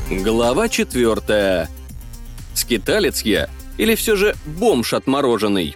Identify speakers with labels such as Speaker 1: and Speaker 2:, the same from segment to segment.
Speaker 1: Глава 4. Скиталец я или все же бомж отмороженный?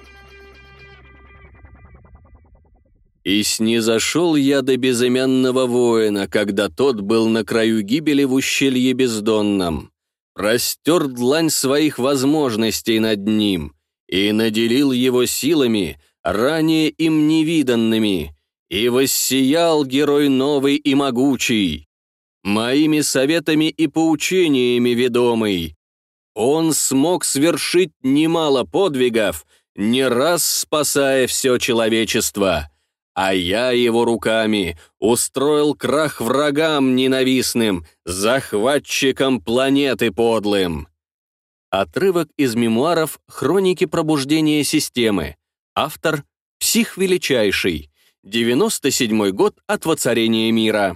Speaker 1: «И снизошел я до безымянного воина, когда тот был на краю гибели в ущелье бездонном, простер длань своих возможностей над ним и наделил его силами, ранее им невиданными, и воссиял герой новый и могучий. Моими советами и поучениями ведомый, он смог свершить немало подвигов, не раз спасая все человечество, а я его руками устроил крах врагам ненавистным, захватчикам планеты подлым». Отрывок из мемуаров «Хроники пробуждения системы». Автор — Псих Величайший. 97-й год от воцарения мира.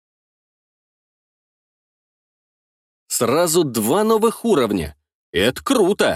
Speaker 1: Сразу 2 новых уровня. Это круто.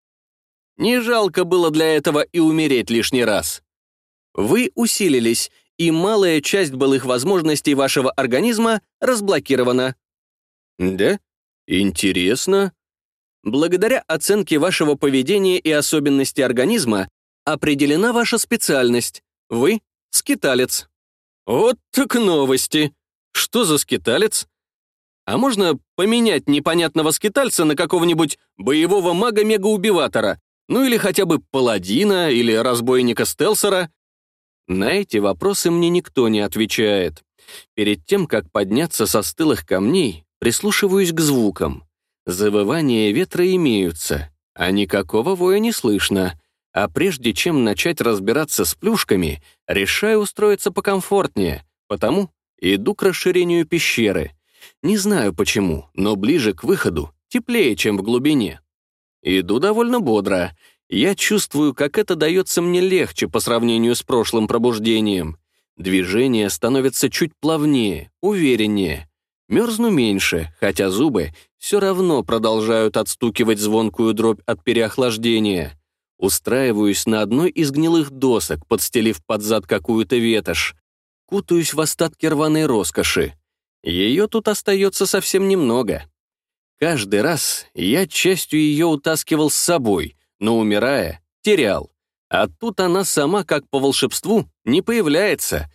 Speaker 1: Не жалко было для этого и умереть лишний раз. Вы усилились, и малая часть былых возможностей вашего организма разблокирована. Да? Интересно. Благодаря оценке вашего поведения и особенностей организма определена ваша специальность. Вы — скиталец. Вот так новости. Что за скиталец? А можно поменять непонятного скитальца на какого-нибудь боевого мага-мегаубиватора, ну или хотя бы паладина или разбойника-стелсера? На эти вопросы мне никто не отвечает. Перед тем, как подняться со стылых камней, прислушиваюсь к звукам. Завывания ветра имеются, а никакого воя не слышно. А прежде чем начать разбираться с плюшками, решаю устроиться покомфортнее, потому иду к расширению пещеры. Не знаю почему, но ближе к выходу теплее, чем в глубине. Иду довольно бодро. Я чувствую, как это дается мне легче по сравнению с прошлым пробуждением. Движение становится чуть плавнее, увереннее. Мерзну меньше, хотя зубы все равно продолжают отстукивать звонкую дробь от переохлаждения. Устраиваюсь на одной из гнилых досок, подстелив под зад какую-то ветошь. Кутаюсь в остатки рваной роскоши. Ее тут остается совсем немного. Каждый раз я частью ее утаскивал с собой, но, умирая, терял. А тут она сама, как по волшебству, не появляется.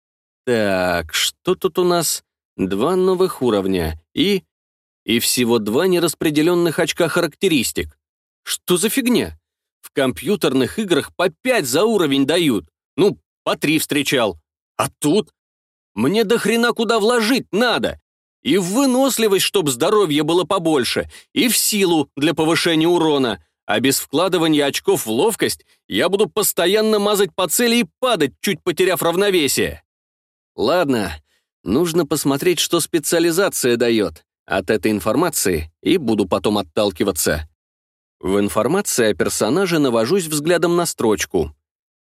Speaker 1: Так, что тут у нас? 2 новых уровня и всего 2 нераспределенных очка характеристик. Что за фигня? В компьютерных играх по 5 за уровень дают. Ну, по 3 встречал. А тут? Мне до хрена куда вложить надо. И в выносливость, чтоб здоровье было побольше, и в силу для повышения урона. А без вкладывания очков в ловкость я буду постоянно мазать по цели и падать, чуть потеряв равновесие. Ладно, нужно посмотреть, что специализация дает. От этой информации и буду потом отталкиваться. В информации о персонаже навожусь взглядом на строчку.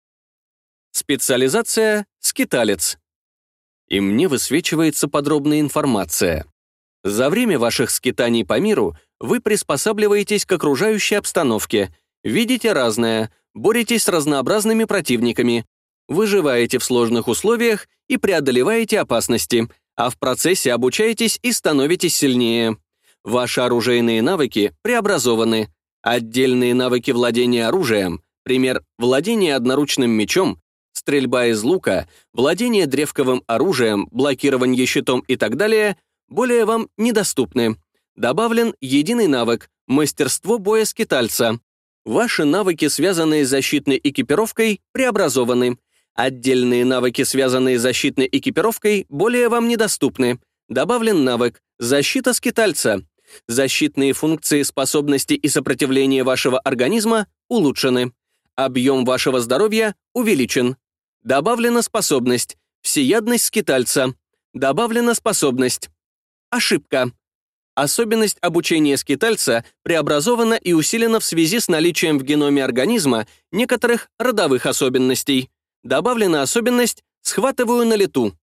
Speaker 1: Специализация — скиталец. И мне высвечивается подробная информация. За время ваших скитаний по миру вы приспосабливаетесь к окружающей обстановке, видите разное, боретесь с разнообразными противниками, выживаете в сложных условиях и преодолеваете опасности, а в процессе обучаетесь и становитесь сильнее. Ваши оружейные навыки преобразованы. Отдельные навыки владения оружием, пример, владение одноручным мечом, стрельба из лука, владение древковым оружием, блокирование щитом и так далее, более вам недоступны. Добавлен единый навык — мастерство боя скитальца. Ваши навыки, связанные с защитной экипировкой, преобразованы. Отдельные навыки, связанные с защитной экипировкой, более вам недоступны. Добавлен навык — защита скитальца. Защитные функции, способности и сопротивление вашего организма улучшены. Объем вашего здоровья увеличен. Добавлена способность «Всеядность скитальца». Добавлена способность. Ошибка. Особенность обучения скитальца преобразована и усилена в связи с наличием в геноме организма некоторых родовых особенностей. Добавлена особенность «Схватываю на лету».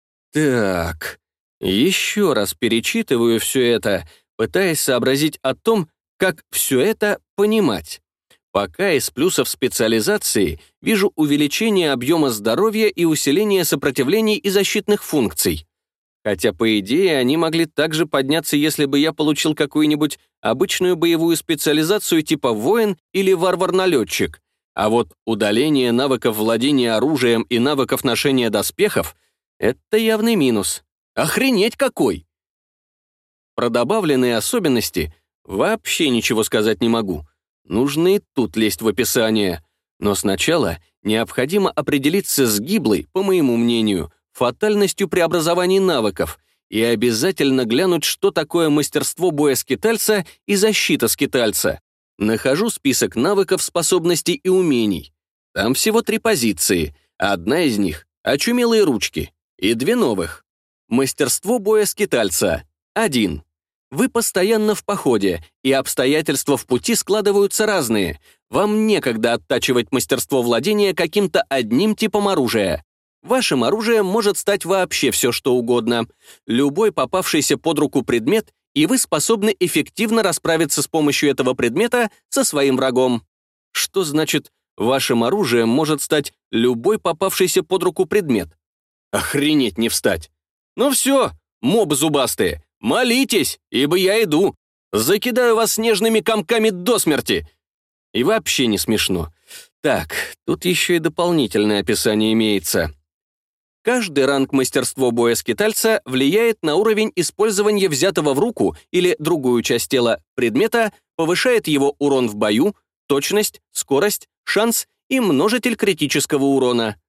Speaker 1: Так, еще раз перечитываю все это, пытаясь сообразить о том, как все это понимать. Пока из плюсов специализации вижу увеличение объема здоровья и усиление сопротивлений и защитных функций. Хотя, по идее, они могли также подняться, если бы я получил какую-нибудь обычную боевую специализацию типа воин или варвар-налетчик. А вот удаление навыков владения оружием и навыков ношения доспехов — это явный минус. Охренеть какой! Про добавленные особенности вообще ничего сказать не могу. Нужно и тут лезть в описание. Но сначала необходимо определиться с гиблой, по моему мнению, фатальностью преобразований навыков и обязательно глянуть, что такое мастерство боя скитальца и защита скитальца. Нахожу список навыков, способностей и умений. Там всего 3 позиции. Одна из них — очумелые ручки, и 2 новых. Мастерство боя скитальца. 1. Вы постоянно в походе, и обстоятельства в пути складываются разные. Вам некогда оттачивать мастерство владения каким-то одним типом оружия. Вашим оружием может стать вообще все, что угодно. Любой попавшийся под руку предмет, и вы способны эффективно расправиться с помощью этого предмета со своим врагом. Что значит, вашим оружием может стать любой попавшийся под руку предмет? Охренеть не встать. Ну все, мобы зубастые, молитесь, ибо я иду. Закидаю вас снежными комками до смерти. И вообще не смешно. Так, тут еще и дополнительное описание имеется. Каждый ранг мастерства боя скитальца влияет на уровень использования взятого в руку или другую часть тела предмета, повышает его урон в бою, точность, скорость, шанс и множитель критического урона.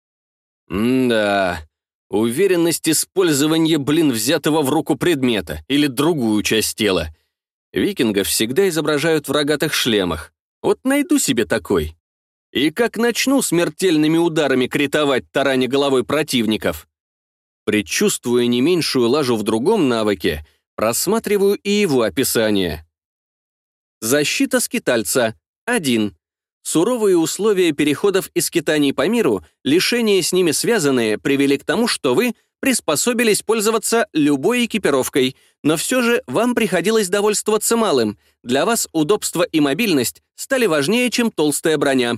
Speaker 1: Да, уверенность использования, взятого в руку предмета или другую часть тела. Викингов всегда изображают в рогатых шлемах. Вот найду себе такой. И как начну смертельными ударами критовать, тараня головой противников. Предчувствуя не меньшую лажу в другом навыке, просматриваю и его описание. Защита скитальца. 1. Суровые условия переходов и скитаний по миру, лишения с ними связанные, привели к тому, что вы приспособились пользоваться любой экипировкой, но все же вам приходилось довольствоваться малым. Для вас удобство и мобильность стали важнее, чем толстая броня.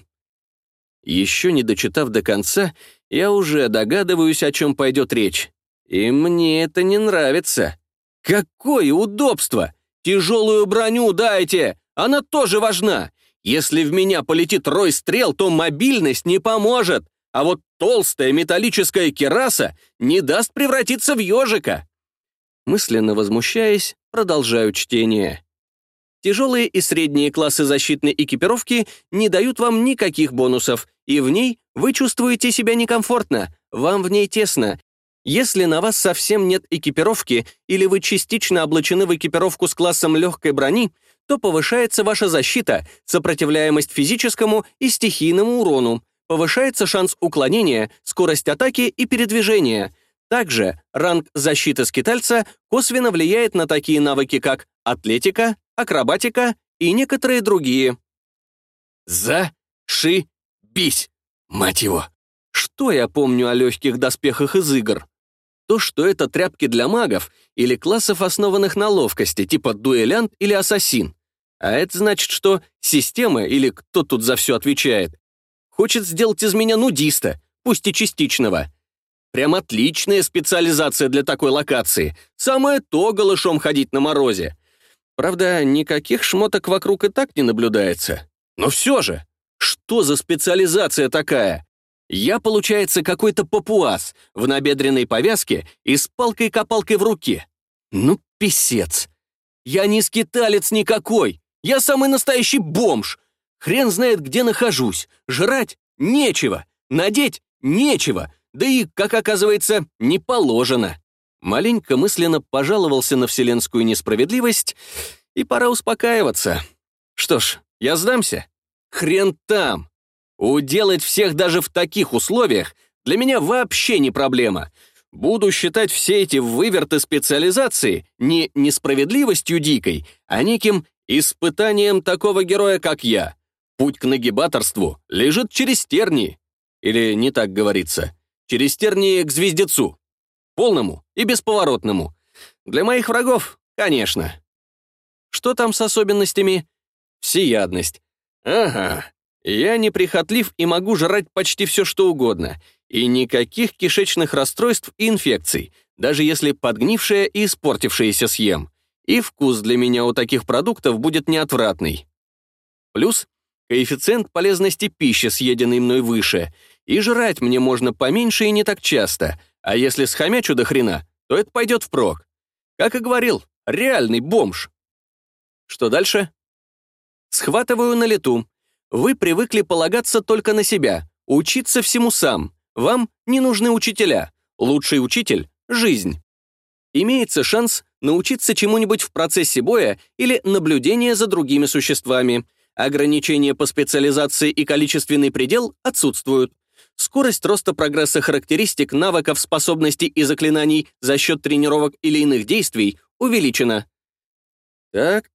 Speaker 1: Еще не дочитав до конца, я уже догадываюсь, о чем пойдет речь. И мне это не нравится. Какое удобство! Тяжелую броню дайте! Она тоже важна! Если в меня полетит рой стрел, то мобильность не поможет, а вот толстая металлическая кираса не даст превратиться в ежика. Мысленно возмущаясь, продолжаю чтение. Тяжелые и средние классы защитной экипировки не дают вам никаких бонусов, и в ней вы чувствуете себя некомфортно, вам в ней тесно. Если на вас совсем нет экипировки или вы частично облачены в экипировку с классом легкой брони, то повышается ваша защита, сопротивляемость физическому и стихийному урону, повышается шанс уклонения, скорость атаки и передвижения. Также ранг защиты скитальца косвенно влияет на такие навыки, как атлетика, акробатика и некоторые другие. Зашибись, мать его! Что я помню о легких доспехах из игр? То, что это тряпки для магов или классов, основанных на ловкости, типа дуэлянт или ассасин. А это значит, что система, или кто тут за все отвечает, хочет сделать из меня нудиста, пусть и частичного. Прям отличная специализация для такой локации. Самое то голышом ходить на морозе. Правда, никаких шмоток вокруг и так не наблюдается. Но все же, что за специализация такая? Я, получается, какой-то папуас в набедренной повязке и с палкой-копалкой в руке. Ну, писец. Я не скиталец никакой. Я самый настоящий бомж. Хрен знает, где нахожусь. Жрать нечего, надеть нечего. Да и, как оказывается, не положено. Маленько мысленно пожаловался на вселенскую несправедливость, и пора успокаиваться. Что ж, я сдамся? Хрен там. Уделать всех даже в таких условиях для меня вообще не проблема. Буду считать все эти выверты специализации не несправедливостью дикой, а неким испытанием такого героя, как я. Путь к нагибаторству лежит через тернии. Или не так говорится. Через тернии к звездецу. Полному и бесповоротному. Для моих врагов, конечно. Что там с особенностями? Всеядность. Ага. Я неприхотлив и могу жрать почти все, что угодно. И никаких кишечных расстройств и инфекций. даже если подгнившее и испортившееся съем. И вкус для меня у таких продуктов будет неотвратный. Плюс коэффициент полезности пищи, съеденной мной, выше, и жрать мне можно поменьше и не так часто, а если схомячу до хрена, то это пойдет впрок. Как и говорил, реальный бомж. Что дальше? Схватываю на лету. Вы привыкли полагаться только на себя, учиться всему сам. Вам не нужны учителя. Лучший учитель — жизнь. Имеется шанс научиться чему-нибудь в процессе боя или наблюдения за другими существами. Ограничения по специализации и количественный предел отсутствуют. Скорость роста прогресса характеристик, навыков, способностей и заклинаний за счет тренировок или иных действий увеличена. Так.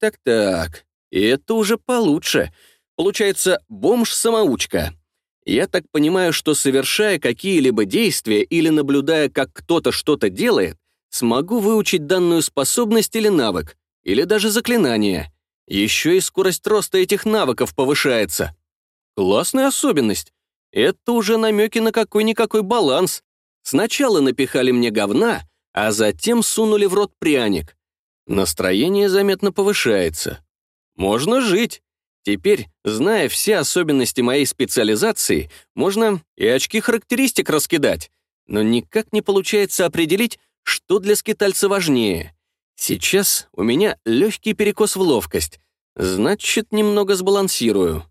Speaker 1: И это уже получше. Получается, бомж-самоучка. Я так понимаю, что, совершая какие-либо действия или наблюдая, как кто-то что-то делает, смогу выучить данную способность или навык, или даже заклинание. Еще и скорость роста этих навыков повышается. Классная особенность. Это уже намеки на какой-никакой баланс. Сначала напихали мне говна, а затем сунули в рот пряник. Настроение заметно повышается. Можно жить. Теперь, зная все особенности моей специализации, можно и очки характеристик раскидать. Но никак не получается определить, что для скитальца важнее. Сейчас у меня легкий перекос в ловкость. Значит, немного сбалансирую.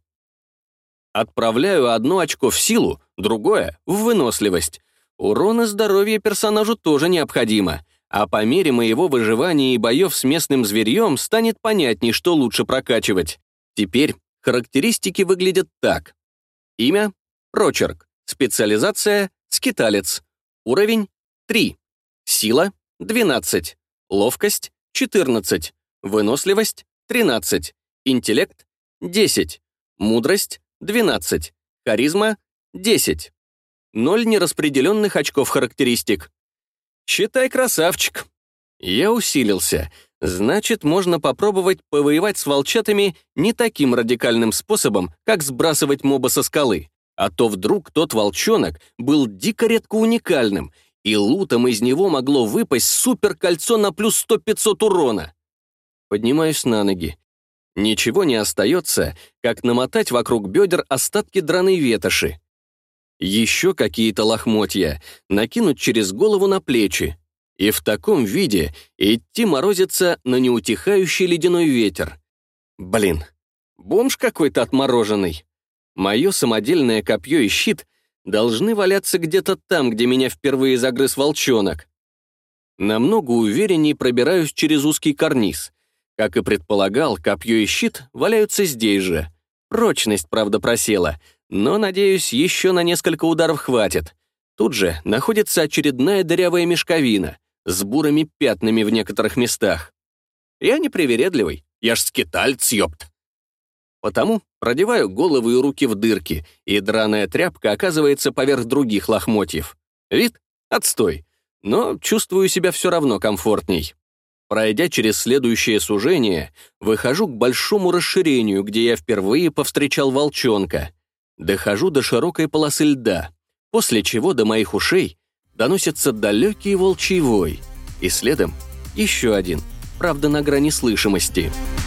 Speaker 1: Отправляю одно очко в силу, другое — в выносливость. Урон и здоровье персонажу тоже необходимо. А по мере моего выживания и боев с местным зверьем станет понятней, что лучше прокачивать. Теперь характеристики выглядят так. Имя — прочерк. Специализация — скиталец. Уровень — 3. Сила — 12. Ловкость — 14. Выносливость — 13. Интеллект — 10. Мудрость — 12. Харизма — 10. 0 нераспределенных очков характеристик. Считай, красавчик. Я усилился. Значит, можно попробовать повоевать с волчатами не таким радикальным способом, как сбрасывать моба со скалы. А то вдруг тот волчонок был дико редко уникальным, и лутом из него могло выпасть суперкольцо на плюс 100-500 урона. Поднимаюсь на ноги. Ничего не остается, как намотать вокруг бедер остатки драной ветоши. Еще какие-то лохмотья накинуть через голову на плечи. И в таком виде идти морозиться на неутихающий ледяной ветер. Блин, бомж какой-то отмороженный. Мое самодельное копье и щит должны валяться где-то там, где меня впервые загрыз волчонок. Намного увереннее пробираюсь через узкий карниз. Как и предполагал, копье и щит валяются здесь же. Прочность, правда, просела, но, надеюсь, еще на несколько ударов хватит. Тут же находится очередная дырявая мешковина с бурыми пятнами в некоторых местах. Я не привередливый, я ж скитальц, ёпт. Потому продеваю голову и руки в дырки, и драная тряпка оказывается поверх других лохмотьев. Вид — отстой, но чувствую себя все равно комфортней. Пройдя через следующее сужение, выхожу к большому расширению, где я впервые повстречал волчонка. Дохожу до широкой полосы льда, после чего до моих ушей доносится далекий волчий вой, и следом еще один, правда, на грани слышимости.